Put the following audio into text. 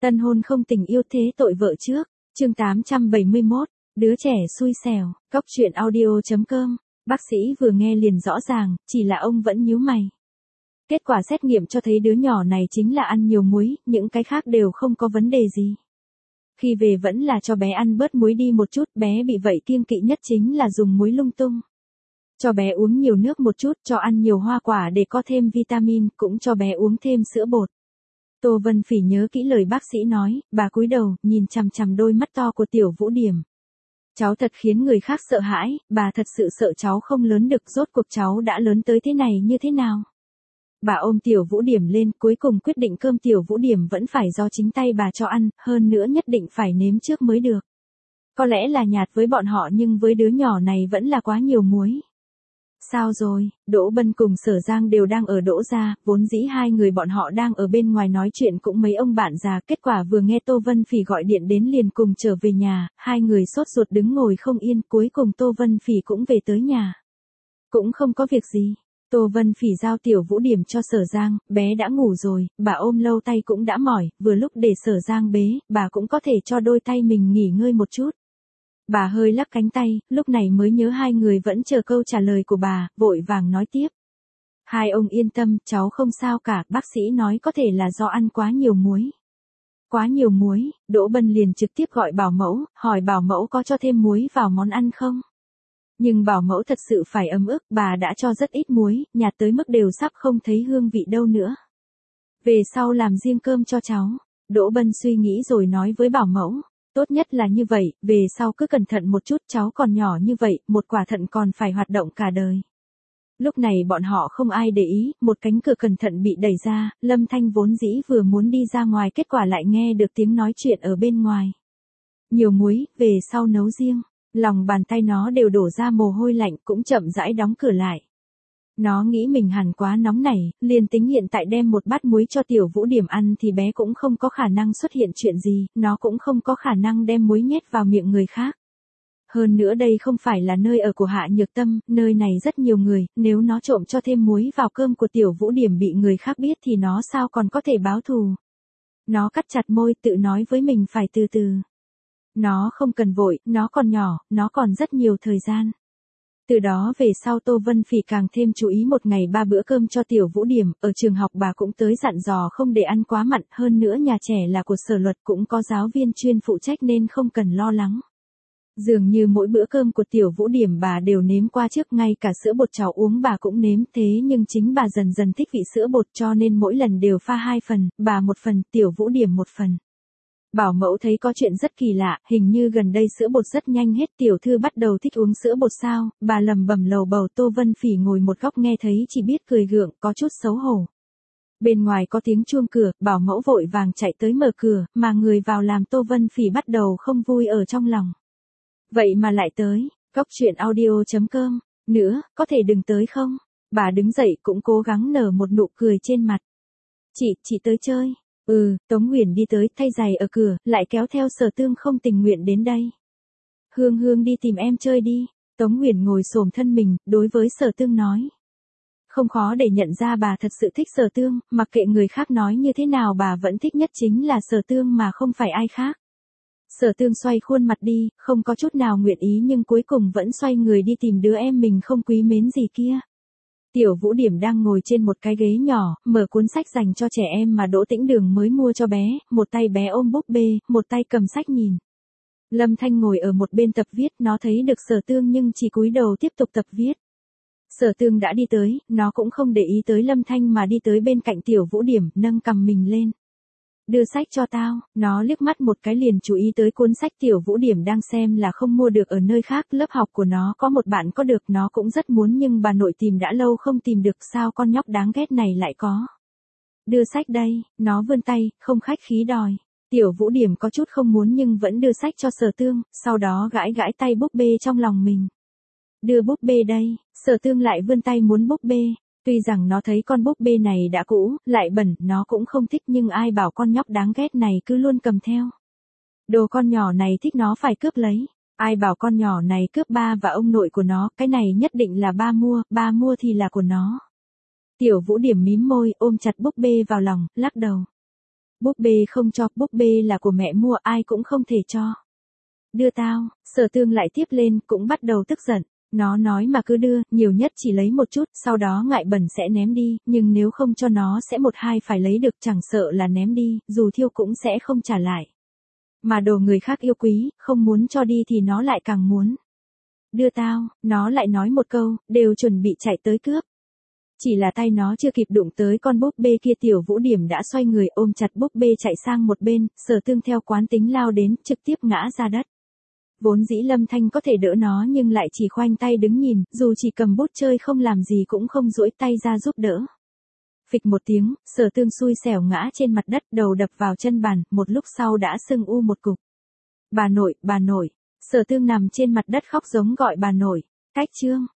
Tân hôn không tình yêu thế tội vợ trước, chương 871, đứa trẻ xui xẻo, Cóc truyện audio.com, bác sĩ vừa nghe liền rõ ràng, chỉ là ông vẫn nhíu mày. Kết quả xét nghiệm cho thấy đứa nhỏ này chính là ăn nhiều muối, những cái khác đều không có vấn đề gì. Khi về vẫn là cho bé ăn bớt muối đi một chút, bé bị vậy kiêng kỵ nhất chính là dùng muối lung tung. Cho bé uống nhiều nước một chút, cho ăn nhiều hoa quả để có thêm vitamin, cũng cho bé uống thêm sữa bột. Tô Vân Phỉ nhớ kỹ lời bác sĩ nói, bà cúi đầu, nhìn chằm chằm đôi mắt to của Tiểu Vũ Điểm. Cháu thật khiến người khác sợ hãi, bà thật sự sợ cháu không lớn được, rốt cuộc cháu đã lớn tới thế này như thế nào. Bà ôm Tiểu Vũ Điểm lên, cuối cùng quyết định cơm Tiểu Vũ Điểm vẫn phải do chính tay bà cho ăn, hơn nữa nhất định phải nếm trước mới được. Có lẽ là nhạt với bọn họ nhưng với đứa nhỏ này vẫn là quá nhiều muối. Sao rồi, Đỗ Bân cùng Sở Giang đều đang ở Đỗ gia, vốn dĩ hai người bọn họ đang ở bên ngoài nói chuyện cũng mấy ông bạn già, kết quả vừa nghe Tô Vân Phỉ gọi điện đến liền cùng trở về nhà, hai người sốt ruột đứng ngồi không yên, cuối cùng Tô Vân Phỉ cũng về tới nhà. Cũng không có việc gì, Tô Vân Phỉ giao Tiểu Vũ Điểm cho Sở Giang, bé đã ngủ rồi, bà ôm lâu tay cũng đã mỏi, vừa lúc để Sở Giang bế, bà cũng có thể cho đôi tay mình nghỉ ngơi một chút. Bà hơi lắc cánh tay, lúc này mới nhớ hai người vẫn chờ câu trả lời của bà, vội vàng nói tiếp. Hai ông yên tâm, cháu không sao cả, bác sĩ nói có thể là do ăn quá nhiều muối. Quá nhiều muối, Đỗ Bân liền trực tiếp gọi bảo mẫu, hỏi bảo mẫu có cho thêm muối vào món ăn không? Nhưng bảo mẫu thật sự phải ấm ức, bà đã cho rất ít muối, nhạt tới mức đều sắp không thấy hương vị đâu nữa. Về sau làm riêng cơm cho cháu, Đỗ Bân suy nghĩ rồi nói với bảo mẫu. Tốt nhất là như vậy, về sau cứ cẩn thận một chút, cháu còn nhỏ như vậy, một quả thận còn phải hoạt động cả đời. Lúc này bọn họ không ai để ý, một cánh cửa cẩn thận bị đẩy ra, Lâm Thanh vốn dĩ vừa muốn đi ra ngoài, kết quả lại nghe được tiếng nói chuyện ở bên ngoài. Nhiều muối, về sau nấu riêng, lòng bàn tay nó đều đổ ra mồ hôi lạnh, cũng chậm rãi đóng cửa lại. Nó nghĩ mình hẳn quá nóng nảy, liền tính hiện tại đem một bát muối cho Tiểu Vũ Điểm ăn thì bé cũng không có khả năng xuất hiện chuyện gì, nó cũng không có khả năng đem muối nhét vào miệng người khác. Hơn nữa đây không phải là nơi ở của Hạ Nhược Tâm, nơi này rất nhiều người, nếu nó trộm cho thêm muối vào cơm của Tiểu Vũ Điểm bị người khác biết thì nó sao còn có thể báo thù. Nó cắt chặt môi tự nói với mình phải từ từ. Nó không cần vội, nó còn nhỏ, nó còn rất nhiều thời gian. Từ đó về sau Tô Vân Phỉ càng thêm chú ý một ngày 3 bữa cơm cho Tiểu Vũ Điểm, ở trường học bà cũng tới dặn dò không để ăn quá mặn, hơn nữa nhà trẻ là của Sở Luật cũng có giáo viên chuyên phụ trách nên không cần lo lắng. Dường như mỗi bữa cơm của Tiểu Vũ Điểm bà đều nếm qua trước, ngay cả sữa bột cháu uống bà cũng nếm, thế nhưng chính bà dần dần thích vị sữa bột cho nên mỗi lần đều pha 2 phần, bà 1 phần, Tiểu Vũ Điểm 1 phần. Bảo mẫu thấy có chuyện rất kỳ lạ, hình như gần đây sữa bột rất nhanh hết, tiểu thư bắt đầu thích uống sữa bột sao, bà lầm bầm lầu bầu. Tô Vân Phỉ ngồi một góc nghe thấy chỉ biết cười gượng, có chút xấu hổ. Bên ngoài có tiếng chuông cửa, bảo mẫu vội vàng chạy tới mở cửa, mà người vào làm Tô Vân Phỉ bắt đầu không vui ở trong lòng. Vậy mà lại tới, Cóc truyện audio.com, nữa, có thể đừng tới không? Bà đứng dậy cũng cố gắng nở một nụ cười trên mặt. Chị tới chơi. Tống Huyền đi tới, thay giày ở cửa, lại kéo theo Sở Tương không tình nguyện đến đây. Hương đi tìm em chơi đi. Tống Huyền ngồi xổm thân mình, đối với Sở Tương nói. Không khó để nhận ra bà thật sự thích Sở Tương, mặc kệ người khác nói như thế nào bà vẫn thích nhất chính là Sở Tương mà không phải ai khác. Sở Tương xoay khuôn mặt đi, không có chút nào nguyện ý nhưng cuối cùng vẫn xoay người đi tìm đứa em mình không quý mến gì kia. Tiểu Vũ Điểm đang ngồi trên một cái ghế nhỏ, mở cuốn sách dành cho trẻ em mà Đỗ Tĩnh Đường mới mua cho bé, một tay bé ôm búp bê, một tay cầm sách nhìn. Lâm Thanh ngồi ở một bên tập viết, nó thấy được Sở Tương nhưng chỉ cúi đầu tiếp tục tập viết. Sở Tương đã đi tới, nó cũng không để ý tới Lâm Thanh mà đi tới bên cạnh Tiểu Vũ Điểm, nâng cằm mình lên. Đưa sách cho tao, nó liếc mắt một cái liền chú ý tới cuốn sách Tiểu Vũ Điểm đang xem là không mua được ở nơi khác, lớp học của nó có một bạn có được, nó cũng rất muốn nhưng bà nội tìm đã lâu không tìm được, sao con nhóc đáng ghét này lại có. Đưa sách đây, nó vươn tay, không khách khí đòi. Tiểu Vũ Điểm có chút không muốn nhưng vẫn đưa sách cho Sở Tương, sau đó gãi gãi tay búp bê trong lòng mình. Đưa búp bê đây, Sở Tương lại vươn tay muốn búp bê. Tuy rằng nó thấy con búp bê này đã cũ, lại bẩn, nó cũng không thích nhưng ai bảo con nhóc đáng ghét này cứ luôn cầm theo. Đồ con nhỏ này thích nó phải cướp lấy. Ai bảo con nhỏ này cướp ba và ông nội của nó, cái này nhất định là ba mua thì là của nó. Tiểu Vũ Điểm mím môi, ôm chặt búp bê vào lòng, lắc đầu. Búp bê không cho, búp bê là của mẹ mua, ai cũng không thể cho. Đưa tao, Sở Tương lại tiếp lên, cũng bắt đầu tức giận. Nó nói mà cứ đưa, nhiều nhất chỉ lấy một chút, sau đó ngại bẩn sẽ ném đi, nhưng nếu không cho nó sẽ một hai phải lấy được, chẳng sợ là ném đi, dù thiêu cũng sẽ không trả lại. Mà đồ người khác yêu quý, không muốn cho đi thì nó lại càng muốn. Đưa tao, nó lại nói một câu, đều chuẩn bị chạy tới cướp. Chỉ là tay nó chưa kịp đụng tới con búp bê kia, Tiểu Vũ Điểm đã xoay người ôm chặt búp bê chạy sang một bên, Sở Tương theo quán tính lao đến, trực tiếp ngã ra đất. Vốn dĩ Lâm Thanh có thể đỡ nó nhưng lại chỉ khoanh tay đứng nhìn, dù chỉ cầm bút chơi không làm gì cũng không duỗi tay ra giúp đỡ. Phịch một tiếng, Sở Tương xui xẻo ngã trên mặt đất, đầu đập vào chân bàn, một lúc sau đã sưng u một cục. Bà nội, Sở Tương nằm trên mặt đất khóc giống gọi bà nội. Cách chương